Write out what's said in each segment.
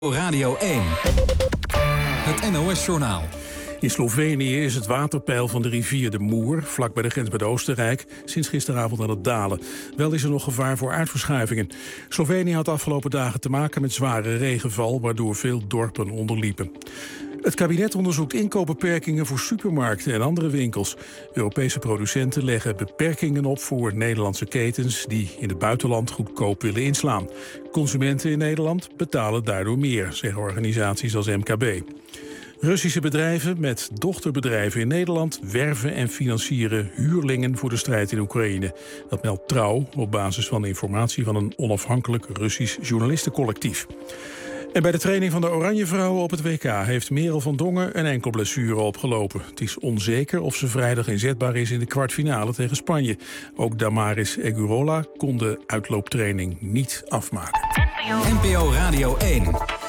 Radio 1. Het NOS-journaal. In Slovenië is het waterpeil van de rivier de Moer, vlak bij de grens met Oostenrijk, sinds gisteravond aan het dalen. Wel is er nog gevaar voor aardverschuivingen. Slovenië had de afgelopen dagen te maken met zware regenval, waardoor veel dorpen onderliepen. Het kabinet onderzoekt inkoopbeperkingen voor supermarkten en andere winkels. Europese producenten leggen beperkingen op voor Nederlandse ketens die in het buitenland goedkoop willen inslaan. Consumenten in Nederland betalen daardoor meer, zeggen organisaties als MKB. Russische bedrijven met dochterbedrijven in Nederland werven en financieren huurlingen voor de strijd in Oekraïne. Dat meldt Trouw op basis van informatie van een onafhankelijk Russisch journalistencollectief. En bij de training van de Oranjevrouwen op het WK heeft Merel van Dongen een enkel blessure opgelopen. Het is onzeker of ze vrijdag inzetbaar is in de kwartfinale tegen Spanje. Ook Damaris Egurola kon de uitlooptraining niet afmaken. NPO Radio 1.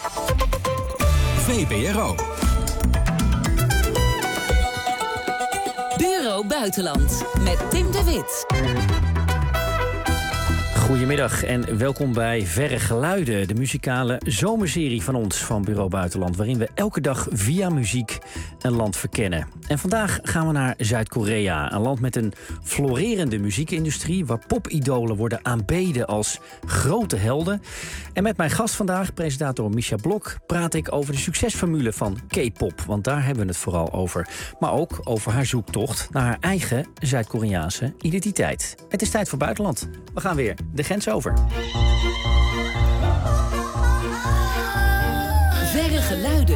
VPRO. Bureau Buitenland met Tim de Wit. Goedemiddag en welkom bij Verre Geluiden, de muzikale zomerserie van ons van Bureau Buitenland, waarin we elke dag via muziek een land verkennen. En vandaag gaan we naar Zuid-Korea, een land met een florerende muziekindustrie, waar popidolen worden aanbeden als grote helden. En met mijn gast vandaag, presentator Misha Blok, praat ik over de succesformule van K-pop, want daar hebben we het vooral over. Maar ook over haar zoektocht naar haar eigen Zuid-Koreaanse identiteit. Het is tijd voor buitenland. We gaan weer de grens over. Verre Geluiden.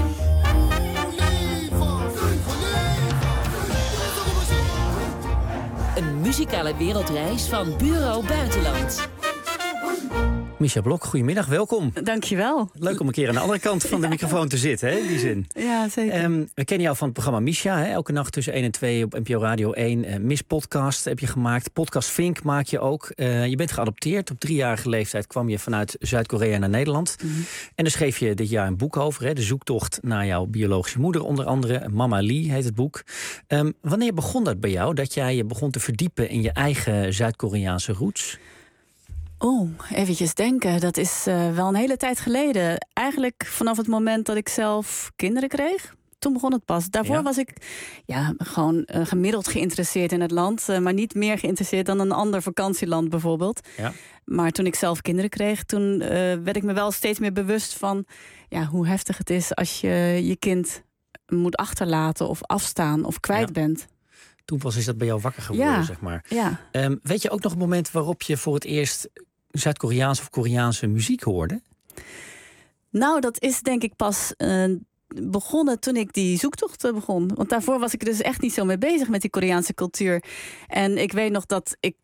Een muzikale wereldreis van Bureau Buitenland. Misha Blok, goedemiddag, welkom. Dankjewel. Leuk om een keer aan de andere kant van de microfoon te zitten, hè, in die zin. Ja, zeker. We kennen jou van het programma Misha, hè, elke nacht tussen 1 en 2 op NPO Radio 1. Miss Podcast heb je gemaakt, Podcast Fink maak je ook. Je bent geadopteerd, op 3-jarige leeftijd kwam je vanuit Zuid-Korea naar Nederland. Mm-hmm. En daar schreef je dit jaar een boek over, hè, de zoektocht naar jouw biologische moeder onder andere. Mama Lee heet het boek. Wanneer begon dat bij jou, dat jij je begon te verdiepen in je eigen Zuid-Koreaanse roots? Eventjes denken. Dat is wel een hele tijd geleden. Eigenlijk vanaf het moment dat ik zelf kinderen kreeg. Toen begon het pas. Daarvoor was ik gewoon gemiddeld geïnteresseerd in het land. Maar niet meer geïnteresseerd dan een ander vakantieland bijvoorbeeld. Ja. Maar toen ik zelf kinderen kreeg, toen werd ik me wel steeds meer bewust van hoe heftig het is als je je kind moet achterlaten of afstaan of kwijt bent. Toen pas is dat bij jou wakker geworden, zeg maar. Ja. Weet je ook nog een moment waarop je voor het eerst Zuid-Koreaanse of Koreaanse muziek hoorde? Nou, dat is denk ik pas begonnen toen ik die zoektocht begon. Want daarvoor was ik er dus echt niet zo mee bezig met die Koreaanse cultuur. En ik weet nog dat ik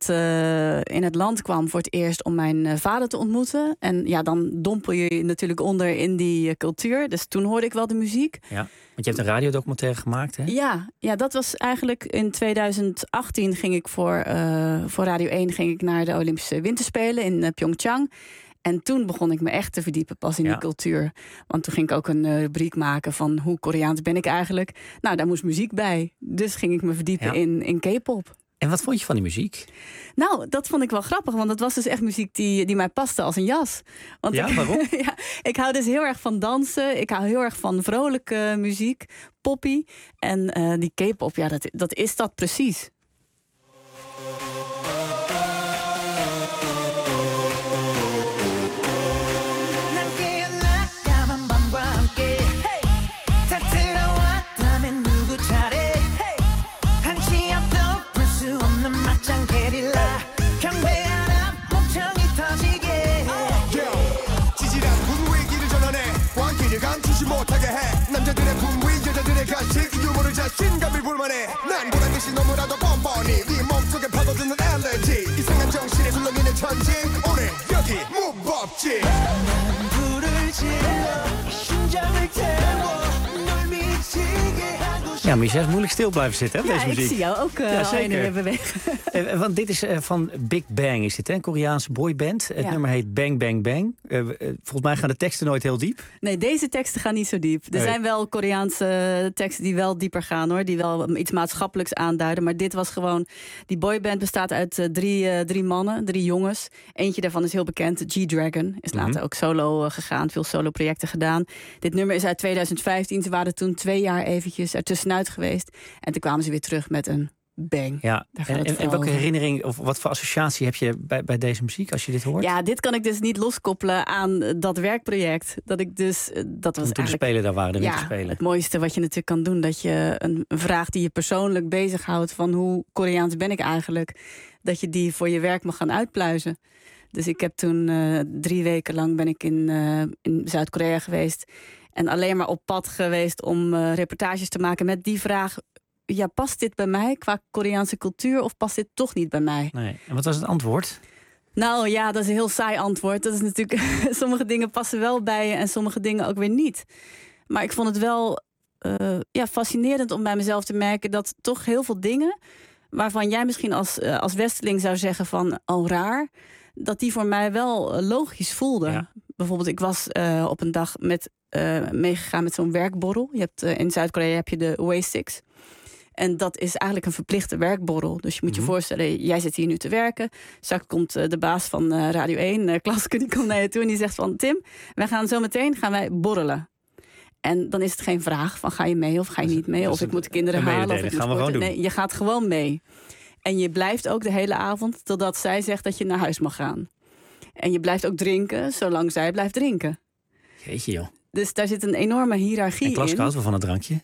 in het land kwam voor het eerst om mijn vader te ontmoeten. En dan dompel je natuurlijk onder in die cultuur. Dus toen hoorde ik wel de muziek. Ja, want je hebt een radiodocumentaire gemaakt, hè? Ja, dat was eigenlijk in 2018 ging ik voor Radio 1 ging ik naar de Olympische Winterspelen in Pyeongchang. En toen begon ik me echt te verdiepen pas in die cultuur. Want toen ging ik ook een rubriek maken van hoe Koreaans ben ik eigenlijk. Nou, daar moest muziek bij. Dus ging ik me verdiepen in K-pop. En wat vond je van die muziek? Nou, dat vond ik wel grappig. Want het was dus echt muziek die mij paste als een jas. Want waarom? Ik hou dus heel erg van dansen. Ik hou heel erg van vrolijke muziek. Poppy. En die K-pop, dat is dat precies. 남자들의 분위 여자들의 가식 유머를 자신감이 불만해 난 보란 듯이 너무나도 뻔뻔히 네 몸속에 파고드는 알레르기 이상한 정신에 술렁이는 천지 오늘 여기 무법지 난 불을 질러 심장을 태워 널 미치게 하고 싶어 Ja, maar je zegt moeilijk stil blijven zitten, hè, Ja, deze muziek. ik zie jou ook al heen en weer bewegen. Want dit is van Big Bang, is dit, hè? Een Koreaanse boyband. Het nummer heet Bang Bang Bang. Volgens mij gaan de teksten nooit heel diep. Nee, deze teksten gaan niet zo diep. Er zijn wel Koreaanse teksten die wel dieper gaan, hoor. Die wel iets maatschappelijks aanduiden. Maar dit was gewoon... Die boyband bestaat uit drie mannen, 3 jongens. Eentje daarvan is heel bekend, G-Dragon. Is later ook solo gegaan, veel solo-projecten gedaan. Dit nummer is uit 2015. Ze waren toen 2 jaar eventjes ertussenuit geweest. En toen kwamen ze weer terug met een bang. Ja. En welke herinnering of wat voor associatie heb je bij deze muziek als je dit hoort? Ja, dit kan ik dus niet loskoppelen aan dat werkproject. Dat ik dus... Dat was toen de spelen daar waren, de winterspelen. Het mooiste wat je natuurlijk kan doen. Dat je een vraag die je persoonlijk bezighoudt... van hoe Koreaans ben ik eigenlijk... dat je die voor je werk mag gaan uitpluizen. Dus ik heb toen 3 weken lang ben ik in Zuid-Korea geweest... en alleen maar op pad geweest om reportages te maken met die vraag... Ja, past dit bij mij qua Koreaanse cultuur of past dit toch niet bij mij? Nee. En wat was het antwoord? Nou ja, dat is een heel saai antwoord. Dat is natuurlijk, sommige dingen passen wel bij je en sommige dingen ook weer niet. Maar ik vond het wel fascinerend om bij mezelf te merken dat toch heel veel dingen... waarvan jij misschien als Westeling zou zeggen van, oh raar... dat die voor mij wel logisch voelden. Ja. Bijvoorbeeld, ik was op een dag meegegaan met zo'n werkborrel. Je hebt, in Zuid-Korea heb je de Way6. En dat is eigenlijk een verplichte werkborrel. Dus je moet je voorstellen, jij zit hier nu te werken. Straks komt de baas van Radio 1, Klaske, die komt naar je toe en die zegt van... Tim, wij gaan zo meteen borrelen. En dan is het geen vraag van ga je mee of ga je niet mee? Of ik moet de kinderen halen. Of ik moet sporten. Nee, je gaat gewoon mee. En je blijft ook de hele avond totdat zij zegt dat je naar huis mag gaan. En je blijft ook drinken zolang zij blijft drinken. Jeetje joh. Dus daar zit een enorme hiërarchie in. En Klaske houdt wel van een drankje.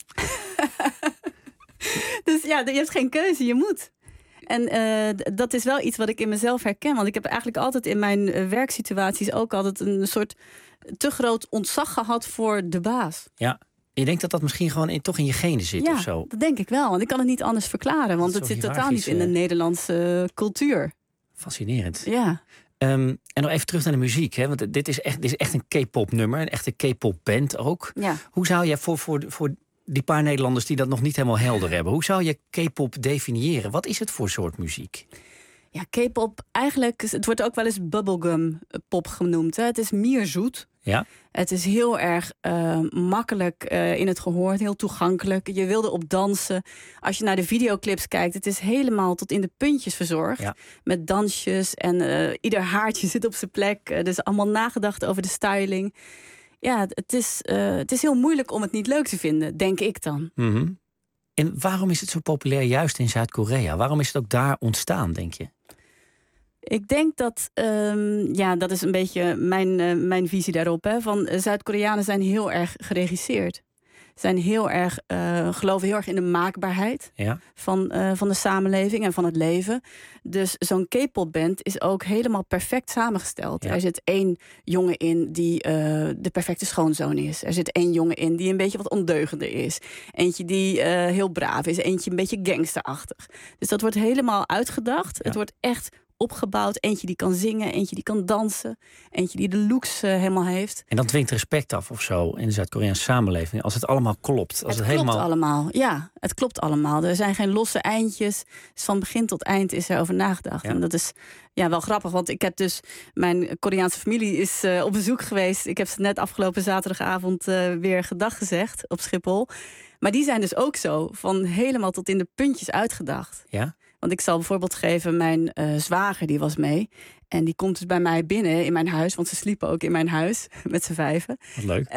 Dus ja, je hebt geen keuze, je moet. En dat is wel iets wat ik in mezelf herken. Want ik heb eigenlijk altijd in mijn werksituaties ook altijd een soort te groot ontzag gehad voor de baas. Ja, je denkt dat dat misschien gewoon toch in je genen zit of zo? Ja, dat denk ik wel. Want ik kan het niet anders verklaren. Want het zit totaal niet in de Nederlandse cultuur. Fascinerend. Ja. En nog even terug naar de muziek. Hè? Want dit is echt een K-pop nummer. Een echte K-pop band ook. Ja. Hoe zou jij voor die paar Nederlanders die dat nog niet helemaal helder hebben... hoe zou je K-pop definiëren? Wat is het voor soort muziek? Ja, K-pop, eigenlijk... Het wordt ook wel eens bubblegum pop genoemd. Hè? Het is mierzoet. Ja. Het is heel erg makkelijk in het gehoor, heel toegankelijk. Je wil erop dansen. Als je naar de videoclips kijkt, het is helemaal tot in de puntjes verzorgd. Ja. Met dansjes en ieder haartje zit op zijn plek. Dus allemaal nagedacht over de styling. Ja, het is heel moeilijk om het niet leuk te vinden, denk ik dan. Mm-hmm. En waarom is het zo populair juist in Zuid-Korea? Waarom is het ook daar ontstaan, denk je? Ik denk dat, dat is een beetje mijn visie daarop. Hè, van Zuid-Koreanen zijn heel erg geregisseerd. Zijn heel erg, geloven heel erg in de maakbaarheid van de samenleving en van het leven. Dus zo'n K-pop-band is ook helemaal perfect samengesteld. Ja. Er zit 1 jongen in die de perfecte schoonzoon is. Er zit 1 jongen in die een beetje wat ondeugender is. Eentje die heel braaf is. Eentje een beetje gangsterachtig. Dus dat wordt helemaal uitgedacht. Ja. Het wordt echt opgebouwd. Eentje die kan zingen, eentje die kan dansen. Eentje die de looks helemaal heeft. En dat dwingt respect af of zo in de Zuid-Koreaanse samenleving. Als het allemaal klopt. Als het klopt allemaal. Ja, het klopt allemaal. Er zijn geen losse eindjes. Dus van begin tot eind is er over nagedacht. Ja. En dat is wel grappig. Want ik heb dus... Mijn Koreaanse familie is op bezoek geweest. Ik heb ze net afgelopen zaterdagavond weer gedag gezegd op Schiphol. Maar die zijn dus ook zo. Van helemaal tot in de puntjes uitgedacht. Ja. Want ik zal bijvoorbeeld geven, mijn zwager die was mee. En die komt dus bij mij binnen in mijn huis. Want ze sliepen ook in mijn huis met z'n 5. Wat leuk.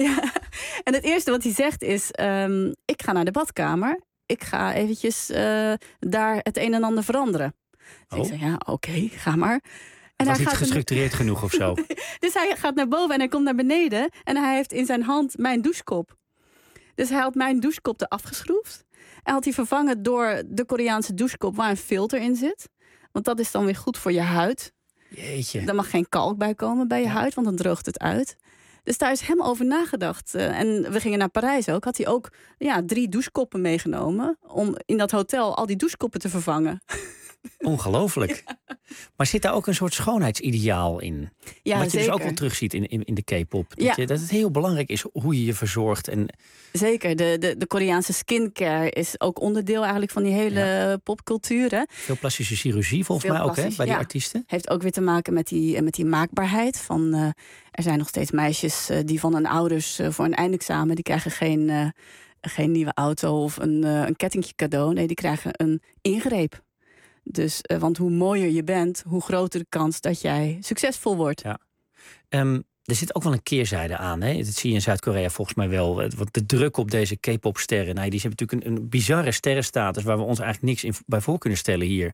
En het eerste wat hij zegt is... ik ga naar de badkamer. Ik ga eventjes daar het een en ander veranderen. Dus ik zei, oké, ga maar. En was hij niet gestructureerd genoeg of zo? Dus hij gaat naar boven en hij komt naar beneden. En hij heeft in zijn hand mijn douchekop. Dus hij had mijn douchekop eraf geschroefd. En had hij vervangen door de Koreaanse douchekop waar een filter in zit. Want dat is dan weer goed voor je huid. Jeetje. Er mag geen kalk bij komen bij je huid, want dan droogt het uit. Dus daar is hem over nagedacht. En we gingen naar Parijs ook. Had hij ook 3 douchekoppen meegenomen om in dat hotel al die douchekoppen te vervangen. Ongelooflijk. Ja. Maar zit daar ook een soort schoonheidsideaal in? Ja, wat je zeker. dus ook wel terugziet in de K-pop. Ja. Dat het heel belangrijk is hoe je je verzorgt. En... Zeker. De Koreaanse skincare is ook onderdeel eigenlijk van die hele popcultuur. Hè? Veel plastische chirurgie volgens mij ook, hè, bij die artiesten. Heeft ook weer te maken met die maakbaarheid. Er zijn nog steeds meisjes die van hun ouders voor een eindexamen... die krijgen geen nieuwe auto of een kettingje cadeau. Nee, die krijgen een ingreep. Dus, want hoe mooier je bent, hoe groter de kans dat jij succesvol wordt. Ja. Er zit ook wel een keerzijde aan. Hè? Dat zie je in Zuid-Korea volgens mij wel. Want de druk op deze K-pop-sterren... die hebben natuurlijk een bizarre sterrenstatus... waar we ons eigenlijk niks bij voor kunnen stellen hier.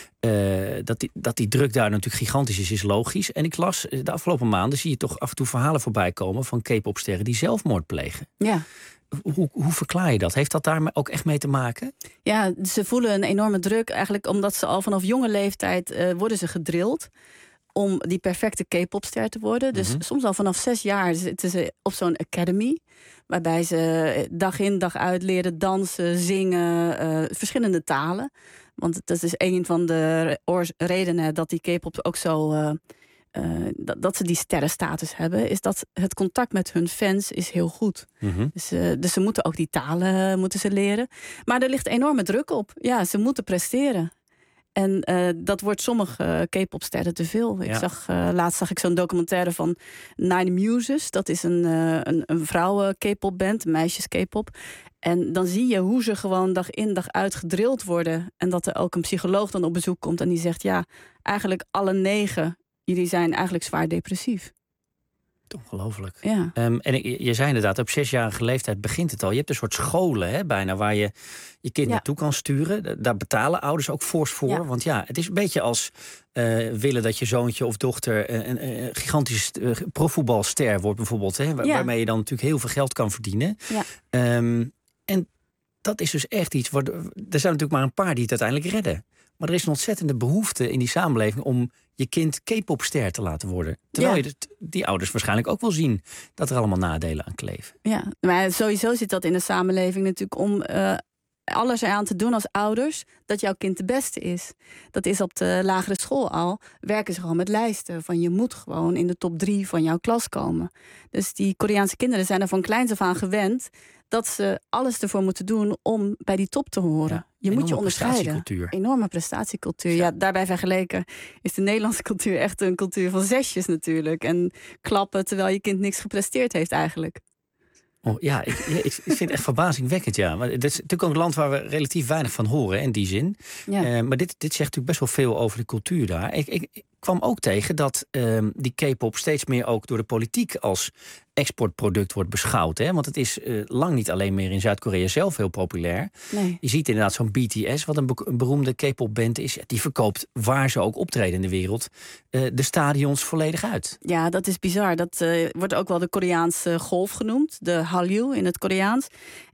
Dat die druk daar natuurlijk gigantisch is logisch. En ik las de afgelopen maanden... zie je toch af en toe verhalen voorbij komen... van K-pop-sterren die zelfmoord plegen. Ja. Hoe verklaar je dat? Heeft dat daar ook echt mee te maken? Ja, ze voelen een enorme druk. Eigenlijk omdat ze al vanaf jonge leeftijd worden ze gedrild... om die perfecte K-popster te worden. Dus soms al vanaf 6 jaar zitten ze op zo'n academy... waarbij ze dag in dag uit leren dansen, zingen... verschillende talen. Want dat is een van de redenen dat die K-pop ook zo... dat ze die sterrenstatus hebben... is dat het contact met hun fans is heel goed. Dus ze moeten ook die talen leren. Maar er ligt enorme druk op. Ja, ze moeten presteren. En dat wordt sommige K-popsterren te veel. Laatst zag ik zo'n documentaire van Nine Muses. Dat is een vrouwen K-popband, meisjes K-pop. En dan zie je hoe ze gewoon dag in dag uit gedrild worden. En dat er ook een psycholoog dan op bezoek komt en die zegt... ja, eigenlijk alle 9, jullie zijn eigenlijk zwaar depressief. Ongelooflijk. Ja. En je zei inderdaad, op 6-jarige leeftijd begint het al. Je hebt een soort scholen, hè, bijna, waar je kind naartoe kan sturen. Daar betalen ouders ook fors voor. Ja. Want ja, het is een beetje als willen dat je zoontje of dochter een gigantisch profvoetbalster wordt bijvoorbeeld. Hè, waarmee je dan natuurlijk heel veel geld kan verdienen. Ja. En dat is dus echt iets. Er zijn natuurlijk maar een paar die het uiteindelijk redden. Maar er is een ontzettende behoefte in die samenleving om je kind K-popster te laten worden. Terwijl je die ouders waarschijnlijk ook wel zien dat er allemaal nadelen aan kleven. Ja, maar sowieso zit dat in de samenleving natuurlijk om alles eraan te doen als ouders dat jouw kind de beste is. Dat is op de lagere school al. Werken ze gewoon met lijsten van je moet gewoon in de top 3 van jouw klas komen. Dus die Koreaanse kinderen zijn er van kleins af aan gewend dat ze alles ervoor moeten doen om bij die top te horen. Ja, je moet je onderscheiden. Enorme prestatiecultuur. Ja, daarbij vergeleken is de Nederlandse cultuur echt een cultuur van zesjes natuurlijk. En klappen terwijl je kind niks gepresteerd heeft eigenlijk. Oh, ja, ik vind het echt verbazingwekkend, ja. Maar het is natuurlijk ook een land waar we relatief weinig van horen, in die zin. Ja. Maar dit zegt natuurlijk best wel veel over de cultuur daar. Ik kwam ook tegen dat die K-pop steeds meer ook door de politiek als exportproduct wordt beschouwd. Hè? Want het is lang niet alleen meer in Zuid-Korea zelf heel populair. Nee. Je ziet inderdaad zo'n BTS, wat een beroemde K-pop-band is. Die verkoopt, waar ze ook optreden in de wereld, de stadions volledig uit. Ja, dat is bizar. Dat wordt ook wel de Koreaanse golf genoemd. De Hallyu in het Koreaans.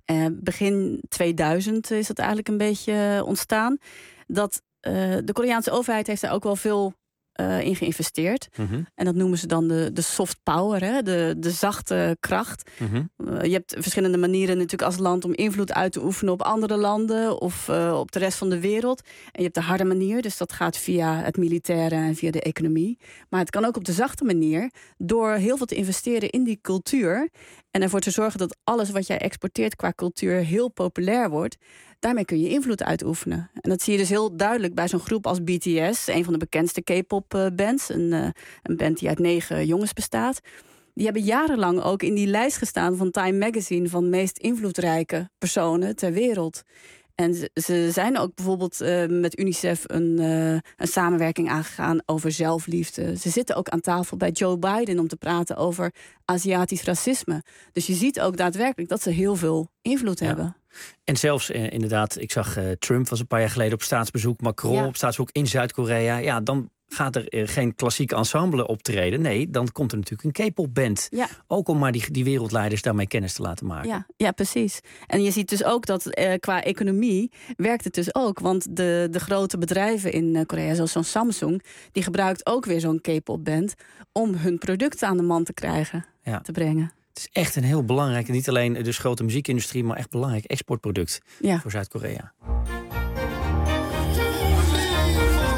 Begin 2000 is dat eigenlijk een beetje ontstaan. Dat de Koreaanse overheid heeft daar ook wel veel in geïnvesteerd. En dat noemen ze dan de soft power, hè? De zachte kracht. Je hebt verschillende manieren natuurlijk als land om invloed uit te oefenen op andere landen of op de rest van de wereld. En je hebt de harde manier, dus dat gaat via het militaire en via de economie. Maar het kan ook op de zachte manier door heel veel te investeren in die cultuur en ervoor te zorgen dat alles wat jij exporteert qua cultuur heel populair wordt. Daarmee kun je invloed uitoefenen. En dat zie je dus heel duidelijk bij zo'n groep als BTS, een van de bekendste K-pop bands, een band die uit 9 jongens bestaat. Die hebben jarenlang ook in die lijst gestaan van Time Magazine van meest invloedrijke personen ter wereld. En ze zijn ook bijvoorbeeld met UNICEF een samenwerking aangegaan over zelfliefde. Ze zitten ook aan tafel bij Joe Biden om te praten over Aziatisch racisme. Dus je ziet ook daadwerkelijk dat ze heel veel invloed hebben. En zelfs inderdaad, ik zag Trump was een paar jaar geleden op staatsbezoek, Macron op staatsbezoek in Zuid-Korea. Ja, dan gaat er geen klassiek ensemble optreden. Nee, dan komt er natuurlijk een K-pop-band. Ja. Ook om maar die wereldleiders daarmee kennis te laten maken. Ja, precies. En je ziet dus ook dat qua economie werkt het dus ook. Want de grote bedrijven in Korea, zoals zo'n Samsung, die gebruikt ook weer zo'n K-pop-band om hun producten aan de man te krijgen, te brengen. Het is echt een heel belangrijk, niet alleen de grote muziekindustrie, maar echt belangrijk exportproduct voor Zuid-Korea.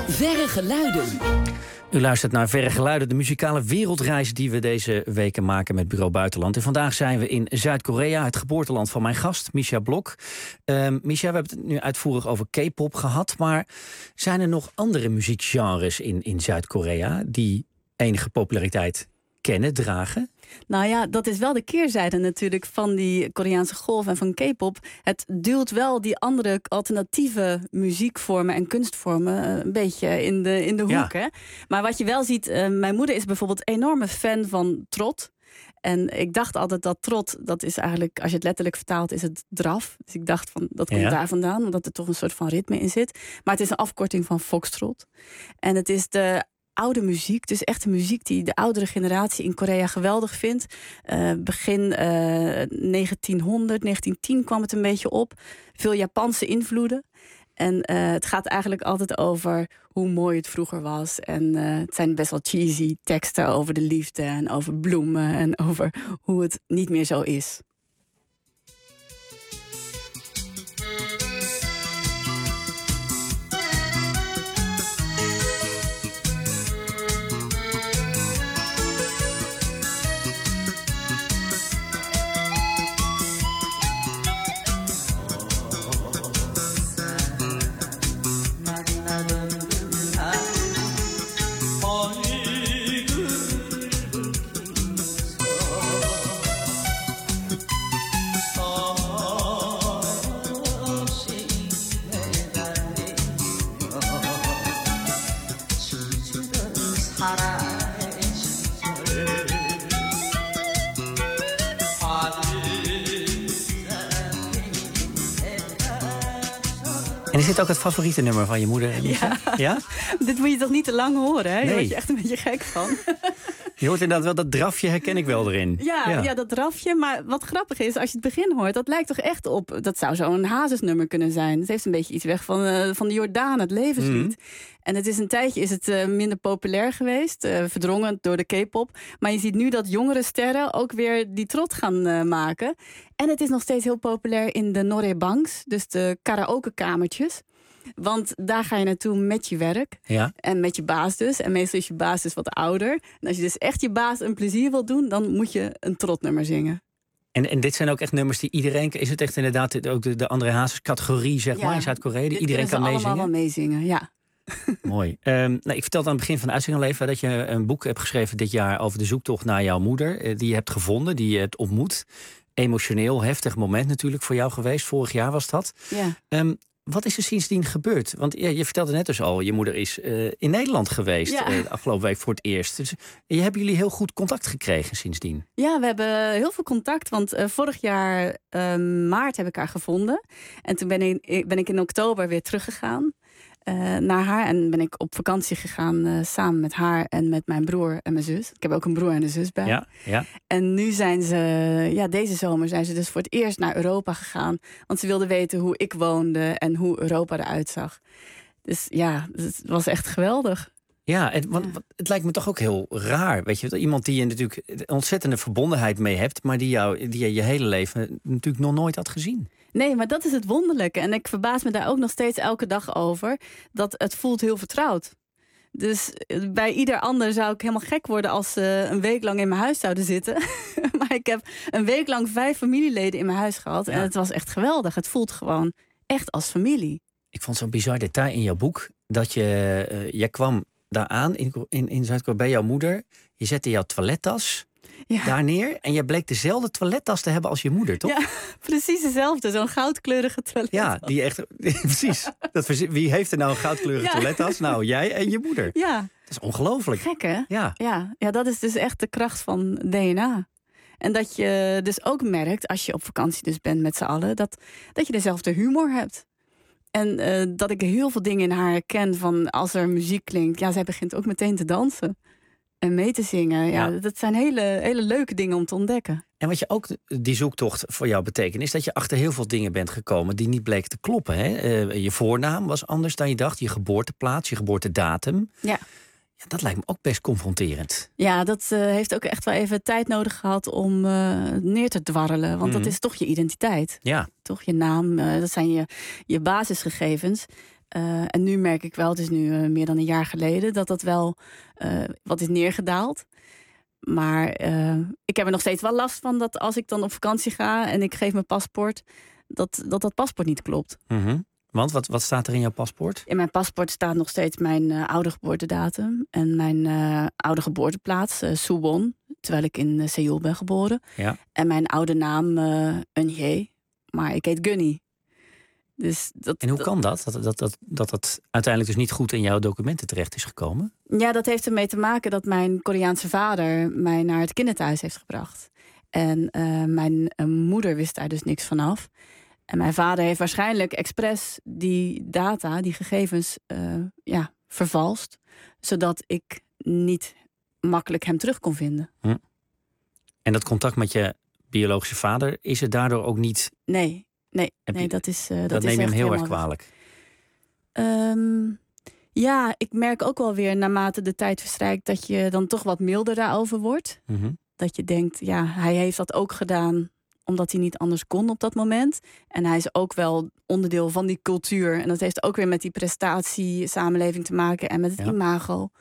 Verre Geluiden. U luistert naar Verre Geluiden, de muzikale wereldreis die we deze weken maken met Bureau Buitenland. En vandaag zijn we in Zuid-Korea, het geboorteland van mijn gast, Misha Blok. Misha, we hebben het nu uitvoerig over K-pop gehad, maar zijn er nog andere muziekgenres in Zuid-Korea die enige populariteit kennen, dragen? Nou ja, dat is wel de keerzijde natuurlijk van die Koreaanse golf en van K-pop. Het duwt wel die andere alternatieve muziekvormen en kunstvormen een beetje in de hoek. Hè? Maar wat je wel ziet, mijn moeder is bijvoorbeeld enorme fan van trot. En ik dacht altijd dat trot, dat is eigenlijk, als je het letterlijk vertaalt, is het draf. Dus ik dacht van, dat komt daar vandaan, omdat er toch een soort van ritme in zit. Maar het is een afkorting van foxtrot. En het is de oude muziek, dus echte muziek die de oudere generatie in Korea geweldig vindt. Begin 1900, 1910 kwam het een beetje op. Veel Japanse invloeden. En het gaat eigenlijk altijd over hoe mooi het vroeger was. En het zijn best wel cheesy teksten over de liefde en over bloemen en over hoe het niet meer zo is. En is dit ook het favoriete nummer van je moeder? Ja? Dit moet je toch niet te lang horen, hè? Nee. Daar word je echt een beetje gek van. Je hoort inderdaad wel, dat drafje herken ik wel erin. Ja, dat drafje. Maar wat grappig is, als je het begin hoort, dat lijkt toch echt op, dat zou zo'n Hazes-nummer kunnen zijn. Het heeft een beetje iets weg van de Jordaan, het levenslied. En het is een tijdje is het minder populair geweest, verdrongen door de K-pop. Maar je ziet nu dat jongere sterren ook weer die trot gaan maken. En het is nog steeds heel populair in de noraebangs, dus de karaokekamertjes. Want daar ga je naartoe met je werk. Ja. En met je baas dus. En meestal is je baas dus wat ouder. En als je dus echt je baas een plezier wilt doen, dan moet je een trotnummer zingen. En dit zijn ook echt nummers die iedereen... Is het echt inderdaad ook de André Hazes categorie, zeg maar, in Zuid-Korea? Die iedereen kan meezingen? allemaal wel meezingen, ja. Mooi. Ik vertelde aan het begin van de uitzending al even dat je een boek hebt geschreven dit jaar over de zoektocht naar jouw moeder. Die je hebt gevonden, die je hebt ontmoet. Emotioneel, heftig moment natuurlijk voor jou geweest. Vorig jaar was dat. Ja. Wat is er sindsdien gebeurd? Want je vertelde net dus al, je moeder is in Nederland geweest de afgelopen week voor het eerst. Dus hebben jullie heel goed contact gekregen sindsdien? Ja, we hebben heel veel contact, want vorig jaar maart heb ik haar gevonden. En toen ben ik in oktober weer teruggegaan naar haar. En ben ik op vakantie gegaan samen met haar en met mijn broer en mijn zus. Ik heb ook een broer en een zus bij. Ja. En nu zijn ze, deze zomer zijn ze dus voor het eerst naar Europa gegaan. Want ze wilden weten hoe ik woonde en hoe Europa eruit zag. Dus ja, het was echt geweldig. Ja, want het lijkt me toch ook heel raar. Weet je, iemand die je natuurlijk een ontzettende verbondenheid mee hebt, maar die je je hele leven natuurlijk nog nooit had gezien. Nee, maar dat is het wonderlijke. En ik verbaas me daar ook nog steeds elke dag over. Dat het voelt heel vertrouwd. Dus bij ieder ander zou ik helemaal gek worden als ze een week lang in mijn huis zouden zitten. Maar ik heb een week lang 5 familieleden in mijn huis gehad. Ja. En het was echt geweldig. Het voelt gewoon echt als familie. Ik vond zo'n bizar detail in jouw boek. Dat jij kwam daar aan in Zuid-Korea bij jouw moeder. Je zette jouw toilettas daar neer. En jij bleek dezelfde toilettas te hebben als je moeder, toch? Ja, precies dezelfde. Zo'n goudkleurige toilettas. Ja, die echt... Precies. Wie heeft er nou een goudkleurige toilettas? Nou, jij en je moeder. Ja. Dat is ongelooflijk. Gek, hè? Ja, dat is dus echt de kracht van DNA. En dat je dus ook merkt, als je op vakantie dus bent met z'n allen, dat je dezelfde humor hebt. En dat ik heel veel dingen in haar herken van als er muziek klinkt. Ja, zij begint ook meteen te dansen. En mee te zingen. Ja, dat zijn hele leuke dingen om te ontdekken. En wat je ook die zoektocht voor jou betekent, is dat je achter heel veel dingen bent gekomen die niet bleken te kloppen. Hè? Je voornaam was anders dan je dacht. Je geboorteplaats, je geboortedatum. Ja, dat lijkt me ook best confronterend. Ja, dat heeft ook echt wel even tijd nodig gehad om neer te dwarrelen. Want dat is toch je identiteit. Ja. Toch je naam, dat zijn je basisgegevens. En nu merk ik wel, het is nu meer dan een jaar geleden, dat wel wat is neergedaald. Maar ik heb er nog steeds wel last van dat als ik dan op vakantie ga en ik geef mijn paspoort, dat paspoort niet klopt. Mm-hmm. Want wat staat er in jouw paspoort? In mijn paspoort staat nog steeds mijn oude geboortedatum en mijn oude geboorteplaats, Suwon, terwijl ik in Seoul ben geboren. Ja. En mijn oude naam Eunhye, maar ik heet Gunny. Dus en hoe kan dat uiteindelijk dus niet goed in jouw documenten terecht is gekomen? Ja, dat heeft ermee te maken dat mijn Koreaanse vader mij naar het kinderthuis heeft gebracht. En mijn moeder wist daar dus niks vanaf. En mijn vader heeft waarschijnlijk expres die data, die gegevens, vervalst. Zodat ik niet makkelijk hem terug kon vinden. En dat contact met je biologische vader, is het daardoor ook niet... Nee, dat is dat neem je hem heel erg kwalijk? Ja, ik merk ook wel weer naarmate de tijd verstrijkt dat je dan toch wat milder daarover wordt. Mm-hmm. Dat je denkt, ja, hij heeft dat ook gedaan omdat hij niet anders kon op dat moment. En hij is ook wel onderdeel van die cultuur. En dat heeft ook weer met die prestatie-samenleving te maken en met het imago.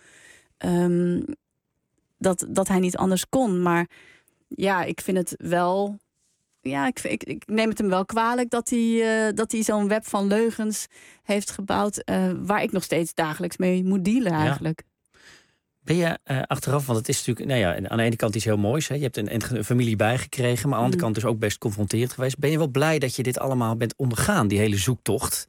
Dat hij niet anders kon. Maar ja, ik vind het wel... Ja, ik neem het hem wel kwalijk dat hij zo'n web van leugens heeft gebouwd, waar ik nog steeds dagelijks mee moet dealen eigenlijk. Ja. Ben je achteraf, want het is natuurlijk, aan de ene kant iets heel moois. Hè? Je hebt een familie bijgekregen, maar aan de andere kant dus ook best confronterend geweest. Ben je wel blij dat je dit allemaal bent ondergaan, die hele zoektocht?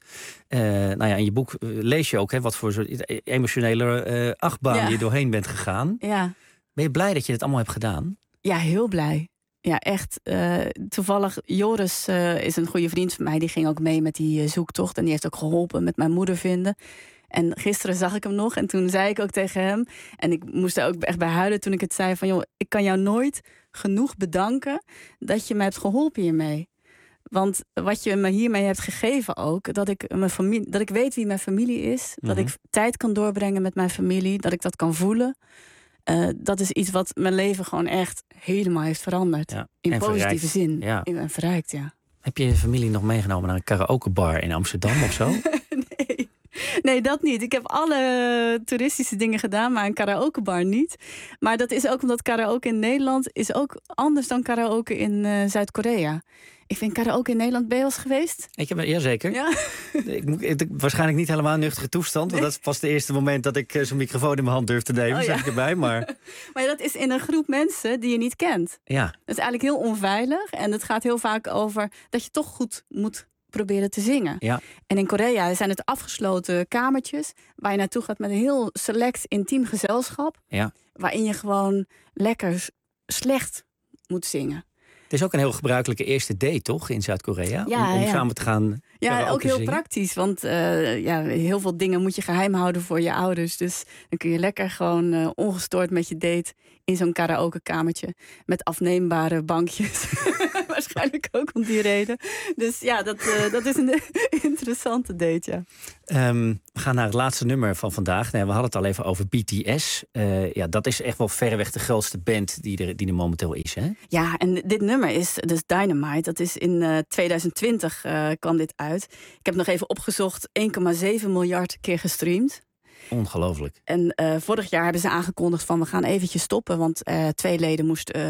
In je boek lees je ook wat voor soort emotionele achtbaan je doorheen bent gegaan. Ja. Ben je blij dat je dit allemaal hebt gedaan? Ja, heel blij. Ja, echt. Toevallig, Joris is een goede vriend van mij. Die ging ook mee met die zoektocht. En die heeft ook geholpen met mijn moeder vinden. En gisteren zag ik hem nog. En toen zei ik ook tegen hem. En ik moest er ook echt bij huilen toen ik het zei. Van joh, ik kan jou nooit genoeg bedanken dat je me hebt geholpen hiermee. Want wat je me hiermee hebt gegeven ook. Dat ik weet wie mijn familie is. Mm-hmm. Dat ik tijd kan doorbrengen met mijn familie. Dat ik dat kan voelen. Dat is iets wat mijn leven gewoon echt helemaal heeft veranderd. Ja, in positieve zin. Ja. En verrijkt, ja. Heb je je familie nog meegenomen naar een karaokebar in Amsterdam of zo? Nee, dat niet. Ik heb alle toeristische dingen gedaan, maar een karaokebar niet. Maar dat is ook omdat karaoke in Nederland is ook anders dan karaoke in Zuid-Korea. Ik vind karaoke in Nederland, ben je wel eens geweest? Jazeker. Ja? Waarschijnlijk niet helemaal een nuchtere toestand. Want dat is pas het eerste moment dat ik zo'n microfoon in mijn hand durf te nemen. Zeg ik erbij, maar... Maar dat is in een groep mensen die je niet kent. Ja. Dat is eigenlijk heel onveilig. En het gaat heel vaak over dat je toch goed moet proberen te zingen. Ja. En in Korea zijn het afgesloten kamertjes waar je naartoe gaat met een heel select intiem gezelschap. Ja. Waarin je gewoon lekker slecht moet zingen. Het is ook een heel gebruikelijke eerste date, toch, in Zuid-Korea? Ja, om samen te gaan. Ja, ook heel zingen. Praktisch. Want heel veel dingen moet je geheim houden voor je ouders. Dus dan kun je lekker gewoon ongestoord met je date in zo'n karaokekamertje. Met afneembare bankjes. Waarschijnlijk ook om die reden. Dus ja, dat is een interessante date, ja. We gaan naar het laatste nummer van vandaag. We hadden het al even over BTS. Dat is echt wel verreweg de grootste band die er momenteel is, hè? Ja, en dit nummer is dus Dynamite. Dat is in 2020 kwam dit uit. Ik heb nog even opgezocht, 1,7 miljard keer gestreamd. Ongelooflijk. En vorig jaar hebben ze aangekondigd van we gaan eventjes stoppen. Want 2 leden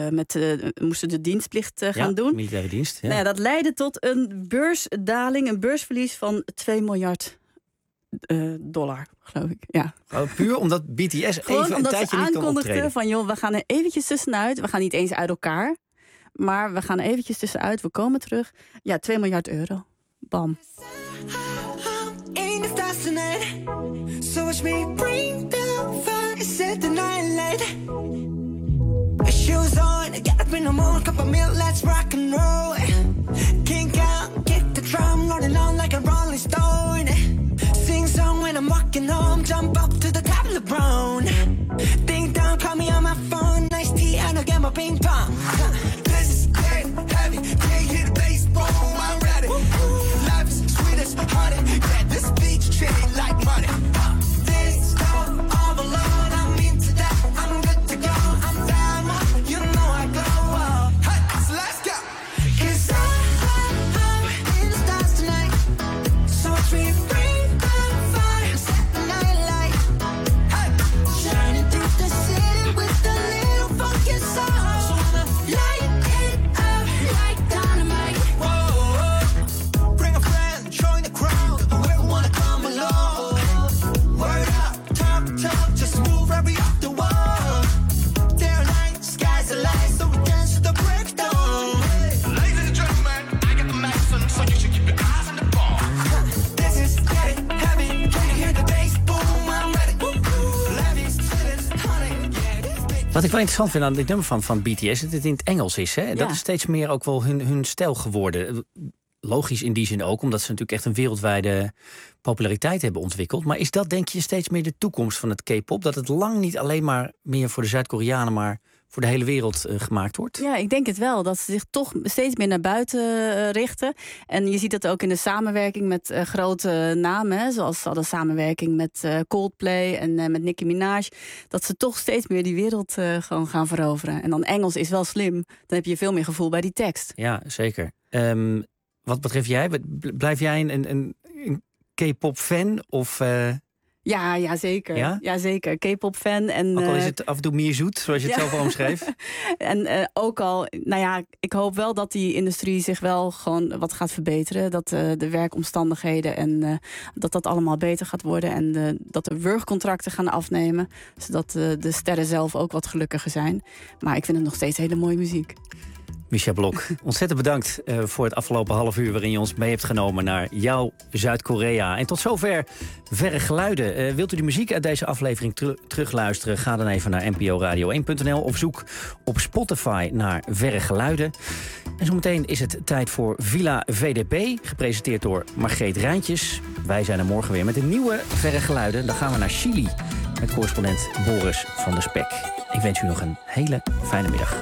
moesten de dienstplicht gaan doen. Militaire dienst. Ja. Nou, dat leidde tot een beursdaling, een beursverlies van $2 miljard, geloof ik. Ja. Puur omdat BTS gewoon even een tijdje niet kon optreden. Van joh, we gaan er eventjes tussenuit. We gaan niet eens uit elkaar. Maar we gaan er eventjes tussenuit. We komen terug. Ja, €2 miljard. Bam. So watch me bring the fire, set the night light. Shoes on, get up in the morning, cup of milk, let's rock and roll. Kink out, kick the drum, rolling on like a rolling stone. Sing song when I'm walking home, jump up to the top of the brown. Ding dong, call me on my phone, nice tea, and I'll get my ping pong. This is dead heavy, can't hear the bass, boom, I'm ready. Life is sweet as honey, yeah, this beach chain like money. Let's go. Wat ik wel interessant vind aan dit nummer van BTS... dat het in het Engels is. Hè? Dat is steeds meer ook wel hun stijl geworden. Logisch in die zin ook, omdat ze natuurlijk echt een wereldwijde populariteit hebben ontwikkeld. Maar is dat, denk je, steeds meer de toekomst van het K-pop? Dat het lang niet alleen maar meer voor de Zuid-Koreanen... maar voor de hele wereld gemaakt wordt? Ja, ik denk het wel. Dat ze zich toch steeds meer naar buiten richten. En je ziet dat ook in de samenwerking met grote namen. Hè, zoals ze hadden samenwerking met Coldplay en met Nicki Minaj. Dat ze toch steeds meer die wereld gewoon gaan veroveren. En dan Engels is wel slim. Dan heb je veel meer gevoel bij die tekst. Ja, zeker. Wat betreft jij? Blijf jij een K-pop-fan of... Ja, zeker. Ja, zeker. K-pop-fan. En, ook al is het af en toe meer zoet, zoals je het zelf al omschreef. En ook al, ik hoop wel dat die industrie zich wel gewoon wat gaat verbeteren. Dat de werkomstandigheden en dat allemaal beter gaat worden. En dat de wurgcontracten gaan afnemen. Zodat de sterren zelf ook wat gelukkiger zijn. Maar ik vind het nog steeds hele mooie muziek. Misha Blok, ontzettend bedankt voor het afgelopen half uur... waarin je ons mee hebt genomen naar jouw Zuid-Korea. En tot zover Verre Geluiden. Wilt u de muziek uit deze aflevering terugluisteren? Ga dan even naar nporadio1.nl of zoek op Spotify naar Verre Geluiden. En zometeen is het tijd voor Villa VDP, gepresenteerd door Margreet Rijntjes. Wij zijn er morgen weer met een nieuwe Verre Geluiden. Dan gaan we naar Chili met correspondent Boris van der Spek. Ik wens u nog een hele fijne middag.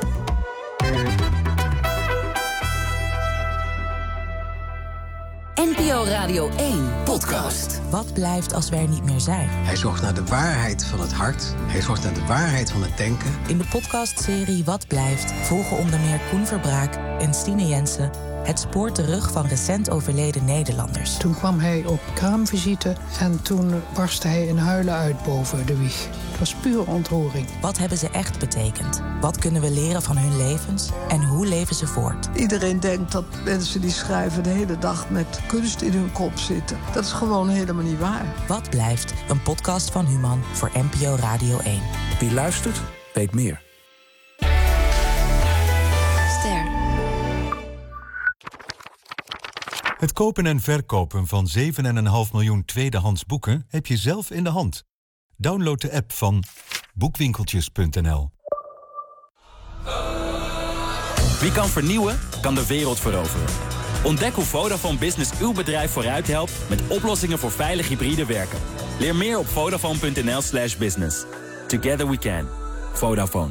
NPO Radio 1 podcast. Wat blijft als we er niet meer zijn? Hij zocht naar de waarheid van het hart. Hij zocht naar de waarheid van het denken. In de podcastserie Wat blijft volgen onder meer Koen Verbraak en Stine Jensen het spoor terug van recent overleden Nederlanders. Toen kwam hij op kraamvisite en toen barstte hij in huilen uit boven de wieg. Het was pure ontroering. Wat hebben ze echt betekend? Wat kunnen we leren van hun levens? En hoe leven ze voort? Iedereen denkt dat mensen die schrijven de hele dag met kunst in hun kop zitten. Dat is gewoon helemaal niet waar. Wat blijft? Een podcast van Human voor NPO Radio 1. Wie luistert, weet meer. Het kopen en verkopen van 7,5 miljoen tweedehands boeken heb je zelf in de hand. Download de app van boekwinkeltjes.nl. Wie kan vernieuwen, kan de wereld veroveren. Ontdek hoe Vodafone Business uw bedrijf vooruit helpt met oplossingen voor veilig hybride werken. Leer meer op vodafone.nl/business. Together we can. Vodafone.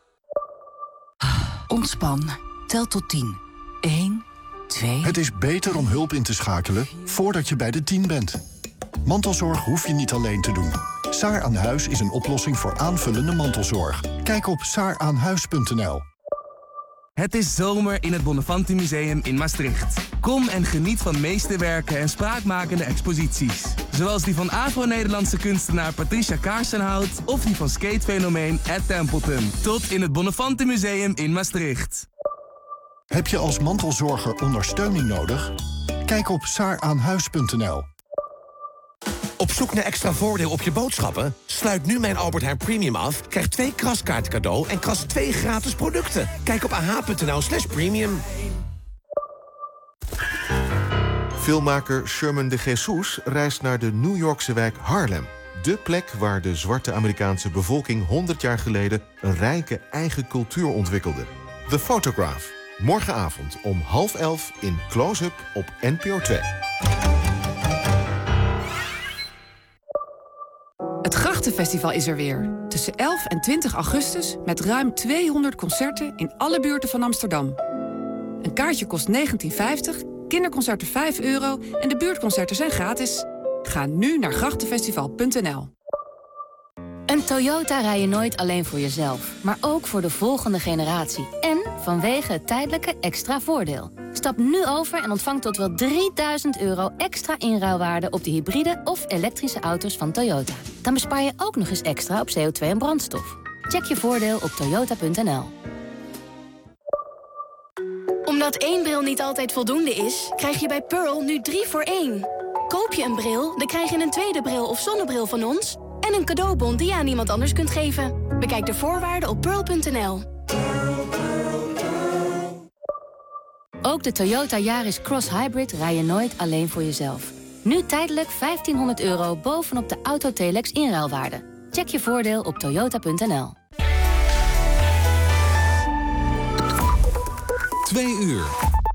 Ontspan. Tel tot 10. 1, 2... Het is beter om hulp in te schakelen voordat je bij de 10 bent. Mantelzorg hoef je niet alleen te doen. Saar aan Huis is een oplossing voor aanvullende mantelzorg. Kijk op saaraanhuis.nl. Het is zomer in het Bonnefante Museum in Maastricht. Kom en geniet van meesterwerken en spraakmakende exposities. Zoals die van Afro-Nederlandse kunstenaar Patricia Kaarsenhout... of die van skatefenomeen Ed Templeton. Tot in het Bonnefante Museum in Maastricht. Heb je als mantelzorger ondersteuning nodig? Kijk op saaraanhuis.nl. Op zoek naar extra voordeel op je boodschappen? Sluit nu mijn Albert Heijn Premium af, krijg 2 kraskaarten cadeau en kras 2 gratis producten. Kijk op ah.nl/premium. Filmmaker Sherman de Jesus reist naar de New Yorkse wijk Harlem. De plek waar de zwarte Amerikaanse bevolking 100 jaar geleden een rijke eigen cultuur ontwikkelde. The Photograph. Morgenavond om 10:30 in Close-Up op NPO 2. Het Grachtenfestival is er weer. Tussen 11 en 20 augustus met ruim 200 concerten in alle buurten van Amsterdam. Een kaartje kost €19,50, kinderconcerten €5 en de buurtconcerten zijn gratis. Ga nu naar grachtenfestival.nl. Een Toyota rij je nooit alleen voor jezelf, maar ook voor de volgende generatie. En vanwege het tijdelijke extra voordeel. Stap nu over en ontvang tot wel €3.000 extra inruilwaarde op de hybride of elektrische auto's van Toyota. Dan bespaar je ook nog eens extra op CO2 en brandstof. Check je voordeel op toyota.nl. Omdat 1 bril niet altijd voldoende is, krijg je bij Pearl nu 3 voor 1. Koop je een bril, dan krijg je een tweede bril of zonnebril van ons... en een cadeaubon die je aan iemand anders kunt geven. Bekijk de voorwaarden op pearl.nl. Ook de Toyota Yaris Cross Hybrid rij je nooit alleen voor jezelf. Nu tijdelijk €1.500 bovenop de Autotelex inruilwaarde. Check je voordeel op toyota.nl. 2 uur.